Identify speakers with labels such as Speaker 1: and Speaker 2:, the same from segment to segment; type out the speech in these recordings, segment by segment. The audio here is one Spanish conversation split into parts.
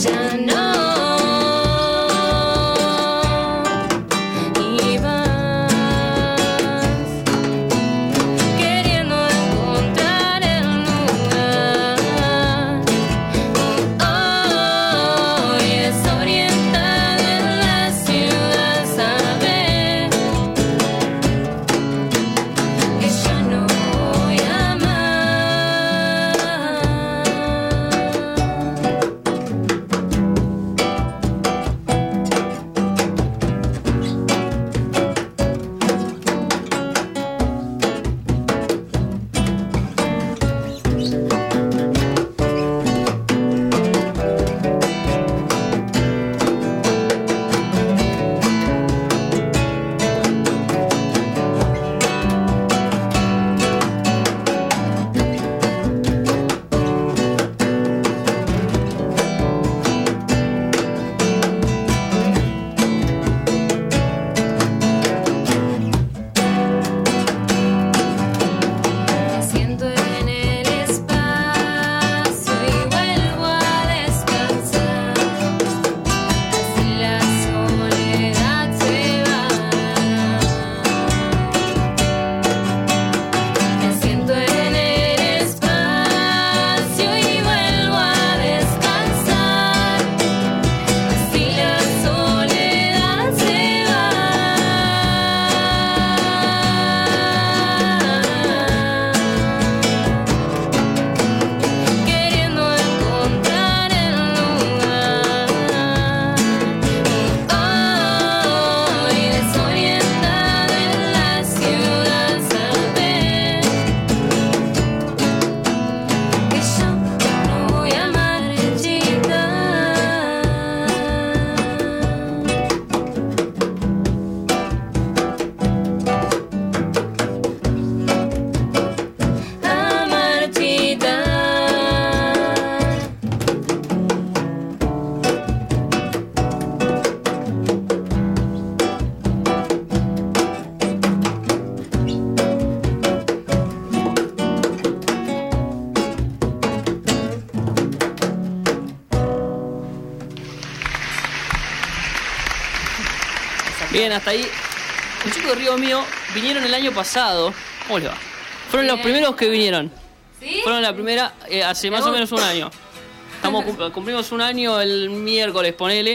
Speaker 1: Bien, hasta ahí. Los chicos de Río Mío vinieron el año pasado. ¿Cómo les va? Fueron los primeros que vinieron.
Speaker 2: ¿Sí?
Speaker 1: Fueron la primera hace más o menos un año. Cumplimos un año el miércoles, ponele.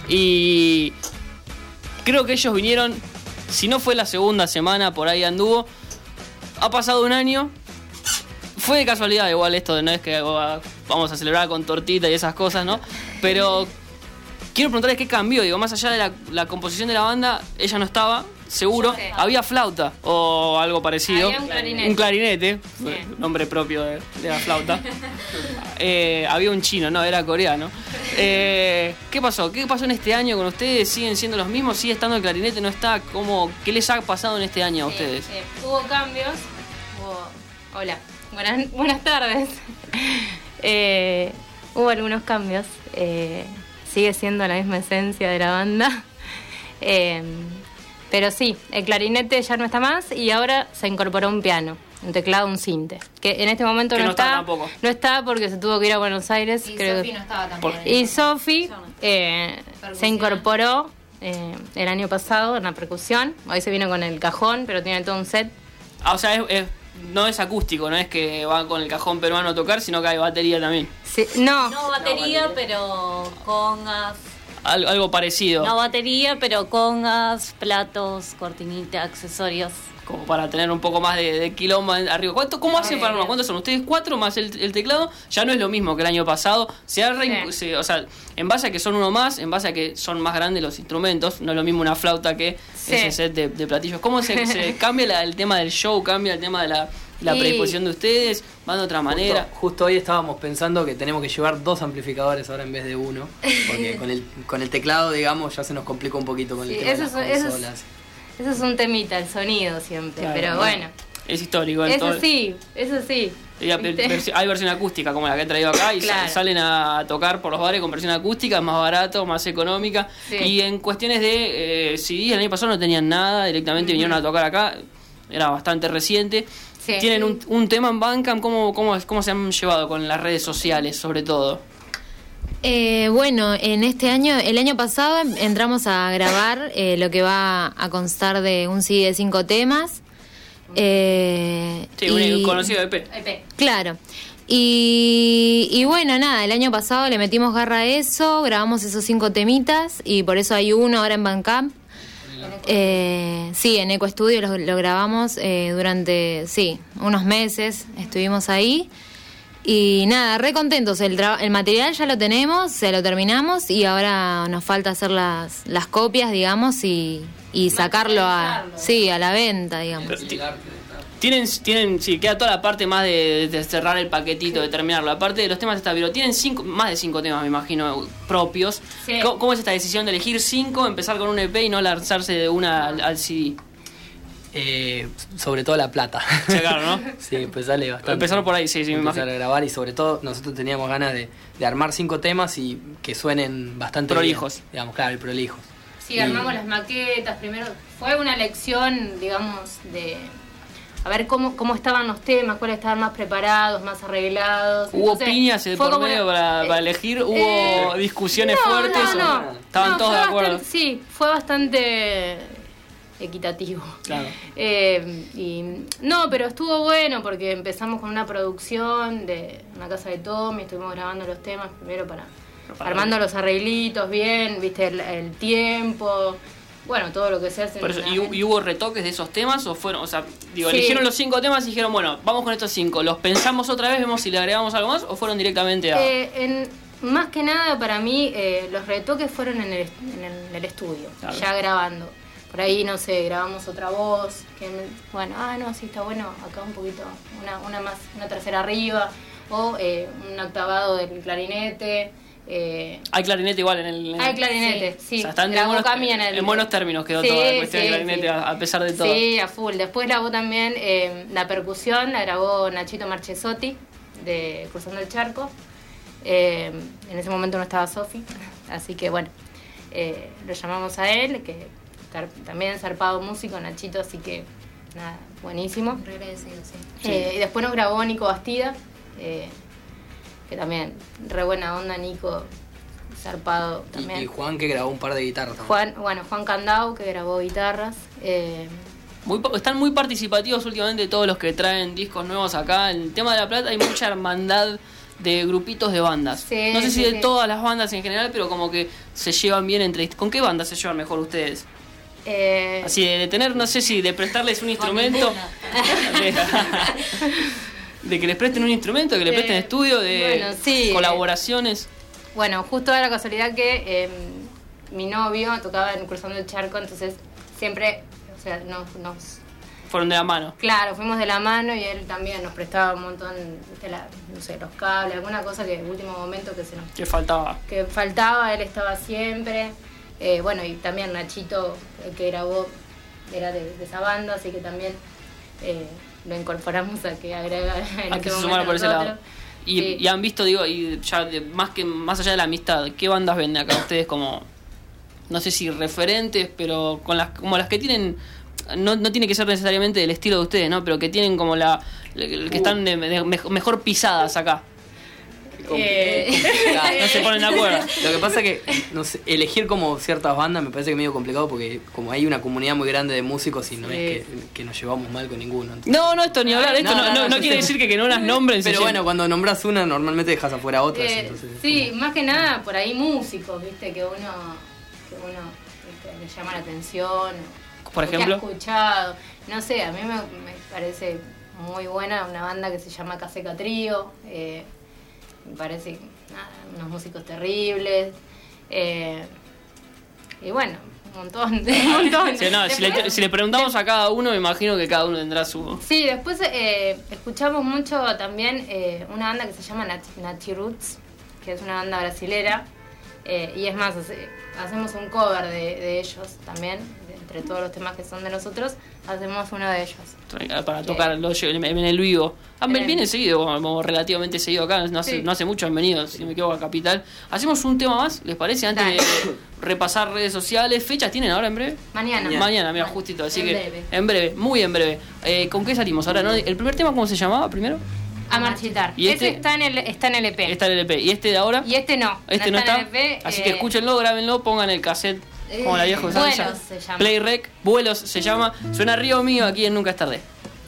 Speaker 1: Y creo que ellos vinieron, si no fue la segunda semana, por ahí anduvo. Ha pasado un año. Fue de casualidad igual esto, no es que vamos a celebrar con tortita y esas cosas, ¿no? Pero quiero preguntarles qué cambió, digo, más allá de la composición de la banda, ella no estaba, seguro.
Speaker 2: Sí.
Speaker 1: Había flauta o algo parecido.
Speaker 2: Había un clarinete.
Speaker 1: Un clarinete,
Speaker 2: Sí.
Speaker 1: nombre propio de la flauta. Había un chino, no, era coreano. ¿Qué pasó? ¿Qué pasó en este año con ustedes? ¿Siguen siendo los mismos? ¿Sigue estando el clarinete? ¿No está? ¿Qué les ha pasado en este año a ustedes?
Speaker 2: Hubo cambios. Hola, buenas tardes. Hubo algunos cambios. Sigue siendo la misma esencia de la banda. Pero sí, el clarinete ya no está más y ahora se incorporó un piano, un teclado, un sinte. Que en este momento
Speaker 1: que
Speaker 2: no está.
Speaker 1: Tampoco.
Speaker 2: No está porque se tuvo que ir a Buenos Aires.
Speaker 3: Y
Speaker 2: creo
Speaker 3: Sofi no estaba también.
Speaker 2: Y Sofi se incorporó el año pasado en la percusión. Hoy se vino con el cajón, pero tiene todo un set.
Speaker 1: Ah, o sea, no es acústico, no es que va con el cajón peruano a tocar, sino que hay batería también.
Speaker 2: Sí, no.
Speaker 3: No batería, pero congas.
Speaker 1: Algo parecido.
Speaker 3: No batería, pero congas, platos, cortinita, accesorios.
Speaker 1: Como para tener un poco más de quilombo arriba. ¿Cómo hacen para armar? ¿Cuántos son? ¿Ustedes 4 más el teclado? Ya no es lo mismo que el año pasado. O sea, en base a que son uno más, en base a que son más grandes los instrumentos, no es lo mismo una flauta que ese set de platillos. ¿Cómo se cambia el tema del show? ¿Cambia el tema de la predisposición de ustedes? ¿Van de otra manera?
Speaker 4: Justo hoy estábamos pensando que tenemos que llevar 2 amplificadores ahora en vez de 1. Porque con el teclado, digamos, ya se nos complica un poquito con el tema de las consolas.
Speaker 2: Eso es un temita, el sonido siempre,
Speaker 1: Claro,
Speaker 2: pero bueno.
Speaker 1: Es histórico.
Speaker 2: Eso sí.
Speaker 1: Y hay versión acústica como la que he traído acá y
Speaker 2: Claro.
Speaker 1: salen a tocar por los bares con versión acústica, más barato, más económica.
Speaker 2: Sí.
Speaker 1: Y en cuestiones de CD, el año pasado no tenían nada, directamente vinieron a tocar acá, era bastante reciente.
Speaker 2: Sí.
Speaker 1: Tienen un tema en Bandcamp, ¿cómo se han llevado con las redes sociales sobre todo?
Speaker 2: Bueno, en el año pasado entramos a grabar lo que va a constar de un CD de 5 temas.
Speaker 1: Sí, un conocido EP.
Speaker 2: Claro. Y bueno, nada, el año pasado le metimos garra a eso, grabamos esos 5 temitas y por eso hay uno ahora en Bandcamp. Sí, en Eco Studio lo grabamos durante, unos meses, estuvimos ahí. Y nada, re contentos, el material ya lo tenemos, se lo terminamos y ahora nos falta hacer las copias, digamos, y sacarlo a la venta, digamos.
Speaker 1: Tienen, queda toda la parte más de cerrar el paquetito, de terminarlo. Aparte de los temas está, pero tienen más de 5 temas, me imagino, propios. Sí. ¿Cómo es esta decisión de elegir 5, empezar con un EP y no lanzarse de una al CD?
Speaker 4: Sobre todo la plata.
Speaker 1: Sí, claro, ¿no?
Speaker 4: Sí, pues sale bastante.
Speaker 1: Empezar por ahí, sí, me imagino.
Speaker 4: Empezar a grabar y sobre todo nosotros teníamos ganas de armar 5 temas y que suenen bastante
Speaker 1: prolijos.
Speaker 4: Bien, digamos, claro, y prolijos.
Speaker 2: Sí, armamos las maquetas primero. Fue una elección, digamos, de a ver cómo estaban los temas, cuáles estaban más preparados, más arreglados.
Speaker 1: ¿Hubo piñas por medio para elegir? ¿Hubo discusiones fuertes?
Speaker 2: No,
Speaker 1: ¿Estaban todos de acuerdo?
Speaker 2: Bastante, sí, fue bastante equitativo.
Speaker 1: Claro.
Speaker 2: Pero estuvo bueno porque empezamos con una producción de una casa de Tommy, estuvimos grabando los temas primero armando los arreglitos bien, viste el tiempo, bueno, todo lo que se hace.
Speaker 1: Por eso, ¿y hubo retoques de esos temas o fueron, eligieron los 5 temas y dijeron, bueno, vamos con estos 5, los pensamos otra vez, vemos si le agregamos algo más o fueron directamente a...
Speaker 2: más que nada para mí los retoques fueron en el estudio, claro. Ya grabando. Por ahí, no sé, grabamos otra voz, sí está bueno, acá un poquito, una tercera arriba, o un octavado del clarinete.
Speaker 1: Hay clarinete igual en el...
Speaker 2: Hay clarinete, sí.
Speaker 1: O sea, en buenos términos quedó toda la cuestión del clarinete, a pesar de todo.
Speaker 2: Sí, a full. Después grabó también la percusión, la grabó Nachito Marchesotti, de Cruzando el Charco. En ese momento no estaba Sofi, así que bueno, lo llamamos a él, que también zarpado músico, Nachito, así que nada, buenísimo.
Speaker 3: Agradecido,
Speaker 2: sí. Y después nos grabó Nico Bastida, que también re buena onda, Nico, zarpado también.
Speaker 4: Y Juan, que grabó un par de guitarras también.
Speaker 2: Juan Candau, que grabó guitarras.
Speaker 1: Están muy participativos últimamente todos los que traen discos nuevos acá. En el tema de La Plata hay mucha hermandad de grupitos de bandas.
Speaker 2: Sí,
Speaker 1: no sé si de todas las bandas en general, pero como que se llevan bien entre... ¿Con qué bandas se llevan mejor ustedes? Así de tener, no sé si de prestarles un instrumento, de que les presten un instrumento, que les presten estudio, de colaboraciones.
Speaker 2: Bueno, justo da la casualidad que mi novio tocaba en Cruzando el Charco, entonces siempre, nos
Speaker 1: fueron de la mano.
Speaker 2: Claro, fuimos de la mano y él también nos prestaba un montón, los cables, alguna cosa que en el último momento
Speaker 1: que faltaba.
Speaker 2: Que faltaba, él estaba siempre. Y también Nachito, el que grabó, era de esa banda, así que también lo incorporamos a que agrega en
Speaker 1: a que se sumara por ese lado. Y han visto, más allá de la amistad, ¿qué bandas ven acá ustedes como, no sé si referentes, pero como las que tienen, no tiene que ser necesariamente del estilo de ustedes, ¿no? Pero que tienen como que están mejor pisadas acá? No se ponen de acuerdo.
Speaker 4: Lo que pasa que elegir como ciertas bandas me parece que es medio complicado porque como hay una comunidad muy grande de músicos y no es que nos llevamos mal con ninguno. Entonces...
Speaker 1: No, esto ni hablar, esto no quiere decir que no las nombren.
Speaker 4: Pero bueno, cuando nombras una normalmente dejas afuera otras. Entonces,
Speaker 2: sí, más que nada por ahí músicos, viste, que uno le llama la atención.
Speaker 1: Por ejemplo,
Speaker 2: que ha escuchado. No sé, a mí me parece muy buena una banda que se llama Caseca Trío. Me parece unos músicos terribles. Y bueno, un montón.
Speaker 1: Sí, si le preguntamos a cada uno, me imagino que cada uno tendrá su...
Speaker 2: Sí, después escuchamos mucho también una banda que se llama Nachi Roots, que es una banda brasilera. Y es más, hacemos un cover de ellos también, entre todos los temas que son de nosotros, hacemos uno de ellos.
Speaker 1: Para tocarlo en el vivo. Viene seguido, como relativamente seguido acá, no hace mucho han venido, si no me equivoco, a Capital. Hacemos un tema más, ¿les parece? Antes de repasar redes sociales, ¿fechas tienen ahora en breve? Mañana, mira, justito, así que breve. En breve, muy en breve. ¿Con qué salimos ahora? ¿No? ¿El primer tema cómo se llamaba primero?
Speaker 5: A marchitar.
Speaker 1: Y
Speaker 5: ese está en el EP.
Speaker 1: Está en el EP. ¿Y este de ahora?
Speaker 5: Y este no.
Speaker 1: Este no está.
Speaker 5: En el EP,
Speaker 1: así que escúchenlo, grábenlo, pongan el cassette. Como la vieja
Speaker 5: Vuelos se llama.
Speaker 1: Play Rec, Vuelos se llama. Suena Río Mío aquí en Nunca es Tarde.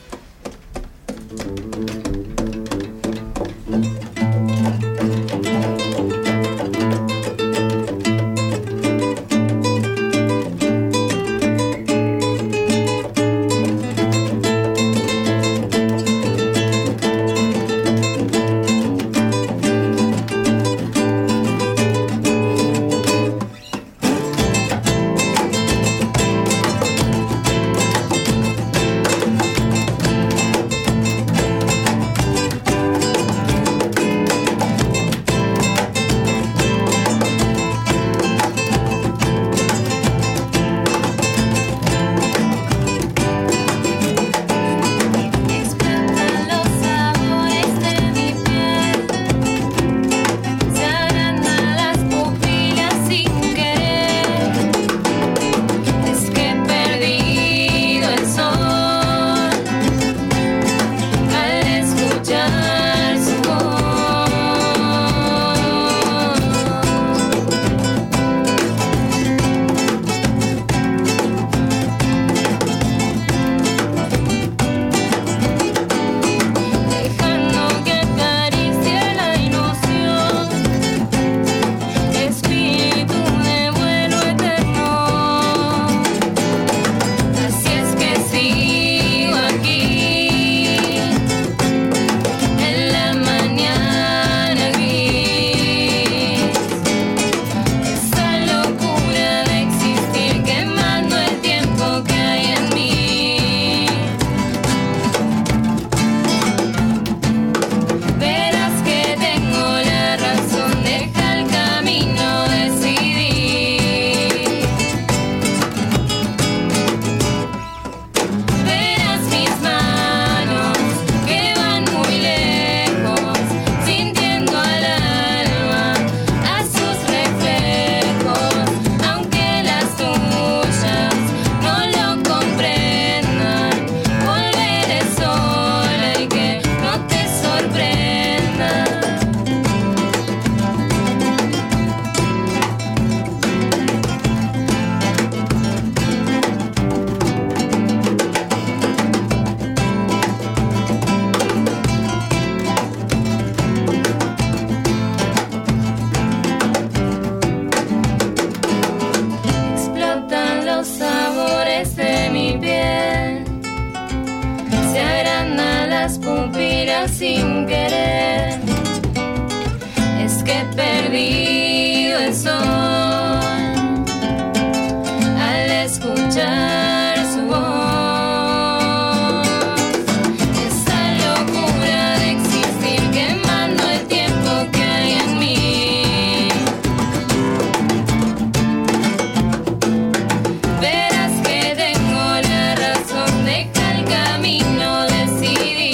Speaker 2: sin querer. Es que he perdido el sol al escuchar su voz. Esa locura de existir quemando el tiempo que hay en mí. Verás que tengo la razón, deja el camino, decidí.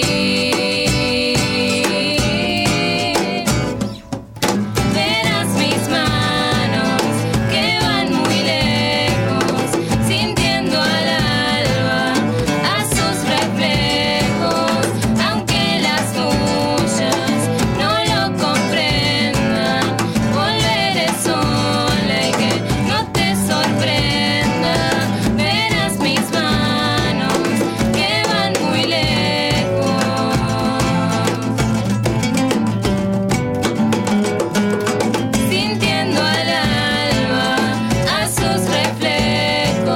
Speaker 2: Verás mis manos que van muy lejos, sintiendo al alba a sus reflejos, aunque las tuyas no lo comprendan. Volveré sola y que no te sorprenda. Verás mis manos que van muy lejos, sintiendo al alba a sus reflejos,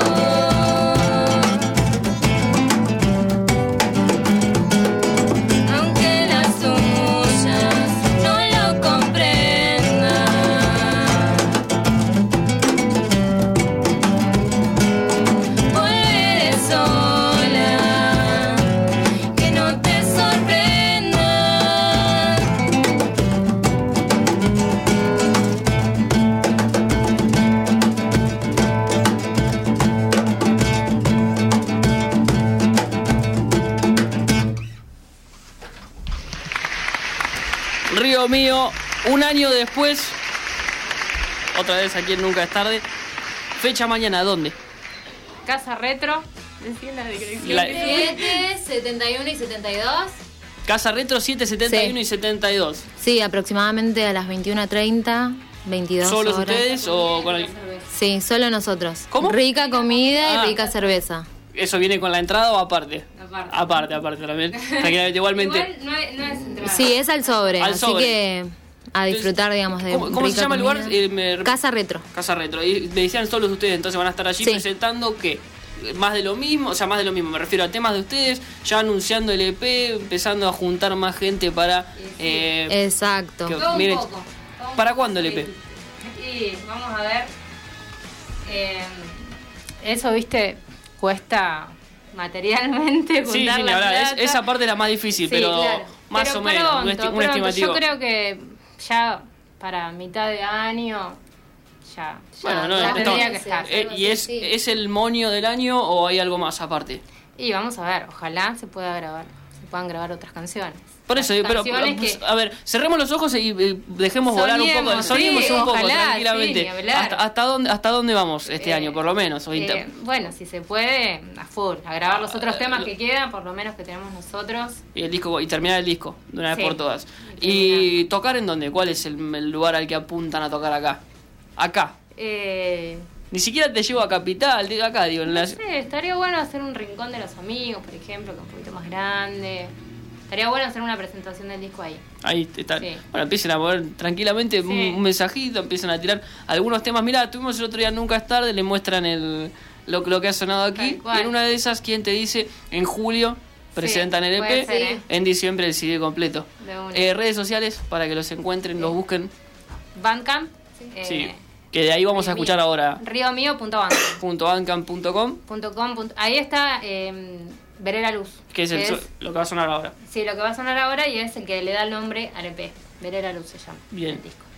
Speaker 2: aunque las tuyas no lo comprendan. Volveré sola, que no te sorprenda.
Speaker 1: Río Mío, un año después, otra vez aquí en Nunca es Tarde. Fecha mañana, ¿dónde?
Speaker 5: Casa Retro. Decía la dirección.
Speaker 1: La-
Speaker 2: 7, 71 y 72.
Speaker 1: Casa Retro 771
Speaker 2: Sí.
Speaker 1: y 72.
Speaker 2: Sí, aproximadamente a las 21:30, 22
Speaker 1: ¿Solos
Speaker 2: horas.
Speaker 1: ustedes o con el...
Speaker 2: Sí, solo nosotros.
Speaker 1: ¿Cómo?
Speaker 2: Rica comida y rica cerveza.
Speaker 1: ¿Eso viene con la entrada o aparte? Aparte también. O sea, que igualmente...
Speaker 3: Igual no es entrada.
Speaker 2: Sí, es al sobre,
Speaker 1: Al
Speaker 2: así
Speaker 1: sobre.
Speaker 2: que a disfrutar, digamos, de
Speaker 1: ¿Cómo se
Speaker 2: rica
Speaker 1: llama el lugar?
Speaker 2: comida. Casa Retro.
Speaker 1: Casa Retro. Y me decían solos ustedes, entonces van a estar allí
Speaker 2: Sí.
Speaker 1: presentando ¿qué? Más de lo mismo, o sea, más de lo mismo, me refiero a temas de ustedes, ya anunciando el EP, empezando a juntar más gente para...
Speaker 2: Exacto.
Speaker 1: que-
Speaker 3: Todo un
Speaker 1: miren,
Speaker 3: poco.
Speaker 1: ¿para cuándo el EP?
Speaker 3: Y vamos a ver. Eso, viste, cuesta materialmente juntar
Speaker 1: Sí,
Speaker 3: la
Speaker 1: ni hablar,
Speaker 3: plata.
Speaker 1: esa parte es la más difícil,
Speaker 3: Sí,
Speaker 1: pero
Speaker 3: claro.
Speaker 1: más
Speaker 3: Pero
Speaker 1: o menos, un
Speaker 3: pronto.
Speaker 1: estimativo.
Speaker 3: Yo creo que ya para mitad de año ya
Speaker 1: Bueno, no,
Speaker 3: ya
Speaker 1: estamos-
Speaker 3: tendría que estar.
Speaker 1: ¿Y es el moño del año o hay algo más aparte?
Speaker 3: Y vamos a ver, ojalá se puedan grabar otras canciones.
Speaker 1: Por eso, pero
Speaker 3: Canciones que-
Speaker 1: a ver, cerremos los ojos y dejemos volar un poco,
Speaker 3: Soñemos,
Speaker 1: soñemos un poco
Speaker 3: ojalá,
Speaker 1: tranquilamente.
Speaker 3: sí, ni hablar.
Speaker 1: ¿Hasta dónde vamos este año, por lo menos?
Speaker 3: Bueno, si se puede, a full, a grabar los otros temas que quedan, por lo menos que tenemos nosotros.
Speaker 1: Y el disco y terminar el disco de una vez
Speaker 3: Sí.
Speaker 1: por todas.
Speaker 3: Y
Speaker 1: ¿Y tocar en dónde? ¿Cuál es el lugar al que apuntan a tocar acá? Acá. Ni siquiera te llevo a Capital, digo acá, digo. En
Speaker 3: No
Speaker 1: la...
Speaker 3: sé, estaría bueno hacer un rincón de los amigos, por ejemplo, que es un poquito más grande. Estaría bueno hacer una presentación del disco ahí.
Speaker 1: Ahí está.
Speaker 3: Sí.
Speaker 1: Bueno, empiecen a poner tranquilamente
Speaker 3: Sí.
Speaker 1: un mensajito, empiezan a tirar algunos temas. Mirá, tuvimos el otro día Nunca es tarde, le muestran lo que ha sonado aquí.
Speaker 3: Tal cual.
Speaker 1: Y en una de esas, ¿quién te dice? En julio presentan el
Speaker 3: puede
Speaker 1: EP,
Speaker 3: ser, ¿eh?
Speaker 1: en diciembre el CD completo.
Speaker 3: De una.
Speaker 1: Redes sociales para que los encuentren, los busquen.
Speaker 3: Bandcamp.
Speaker 1: Sí. Que de ahí vamos a escuchar ahora.
Speaker 3: riomio.bandcamp.com.
Speaker 1: .bandcamp.com,
Speaker 3: Ahí está Veré la luz.
Speaker 1: que es lo que va a sonar ahora.
Speaker 3: Sí, lo que va a sonar ahora y es el que le da el nombre al EP. Veré la luz se llama.
Speaker 1: Bien.
Speaker 3: El disco.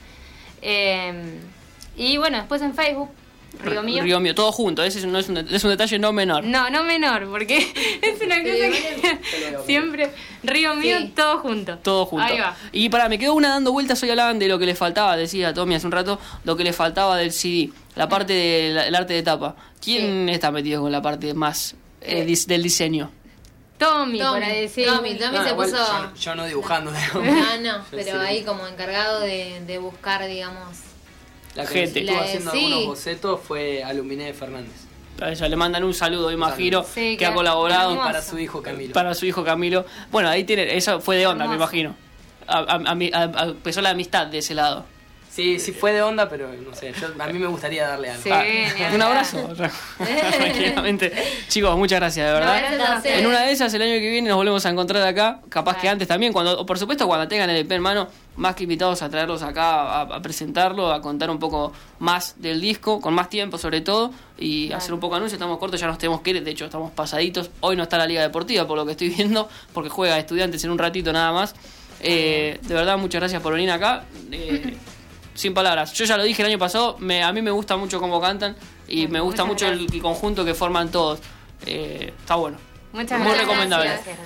Speaker 3: Y bueno, después en Facebook, Río Mío.
Speaker 1: Río Mío, todo junto, ese no es un detalle no menor.
Speaker 3: No menor, porque es una cosa que siempre Río Mío,
Speaker 2: Sí.
Speaker 3: todo junto.
Speaker 1: Todo junto.
Speaker 3: Ahí va.
Speaker 1: Y me quedó una dando vueltas. Hoy hablaban de lo que le faltaba, decía Tommy hace un rato, lo que le faltaba del CD, la parte del arte de tapa. ¿Quién está metido con la parte más del diseño?
Speaker 3: Tommy, por ahí decir.
Speaker 2: Tommy
Speaker 4: No,
Speaker 2: se
Speaker 4: igual
Speaker 2: puso...
Speaker 4: yo no dibujando, digamos.
Speaker 2: No, pero
Speaker 4: Sí.
Speaker 2: ahí como encargado de buscar, digamos...
Speaker 4: La que
Speaker 1: Gente.
Speaker 4: estuvo
Speaker 2: La-
Speaker 4: haciendo
Speaker 2: sí.
Speaker 4: algunos bocetos fue Aluminé Fernández.
Speaker 1: A ella le mandan un saludo, imagino,
Speaker 3: Sí,
Speaker 1: que ha
Speaker 3: que-
Speaker 1: colaborado
Speaker 3: hermoso.
Speaker 4: Para su hijo Camilo.
Speaker 1: para su hijo Camilo. Bueno, ahí tiene, eso fue de onda, me
Speaker 3: Hermoso.
Speaker 1: imagino. Empezó la amistad de ese lado.
Speaker 4: Sí, sí fue de onda, pero no sé, a mí me gustaría darle algo.
Speaker 3: Sí,
Speaker 1: Ah,
Speaker 3: ni
Speaker 1: un
Speaker 3: hablar.
Speaker 1: abrazo. Tranquilamente. Chicos, muchas gracias, de verdad.
Speaker 2: Gracias a ustedes.
Speaker 1: En una de esas, el año que viene nos volvemos a encontrar acá. Capaz que antes también, o por supuesto cuando tengan el EP en mano, más que invitados a traerlos acá a presentarlo, a contar un poco más del disco, con más tiempo sobre todo, y hacer un poco de anuncio. Estamos cortos, ya nos tenemos que ir, de hecho estamos pasaditos. Hoy no está la Liga Deportiva, por lo que estoy viendo, porque juega Estudiantes en un ratito nada más. De verdad, muchas gracias por venir acá. Sin palabras. Yo ya lo dije el año pasado, a mí me gusta mucho cómo cantan y me gusta
Speaker 3: muchas
Speaker 1: mucho el conjunto que forman todos. Está bueno.
Speaker 3: Muchas
Speaker 1: Muy
Speaker 3: gracias.
Speaker 1: recomendable.
Speaker 3: Gracias.